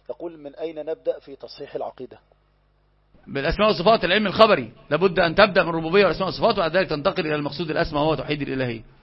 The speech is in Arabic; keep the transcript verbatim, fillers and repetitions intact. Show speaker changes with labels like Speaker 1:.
Speaker 1: يقول من أين نبدأ في تصحيح العقيدة؟
Speaker 2: بالأسماء والصفات، العلم الخبري لابد أن تبدأ من الربوبية والأسماء والصفات، وبعد ذلك تنتقل إلى المقصود الأسمى وهو توحيد الإلهية.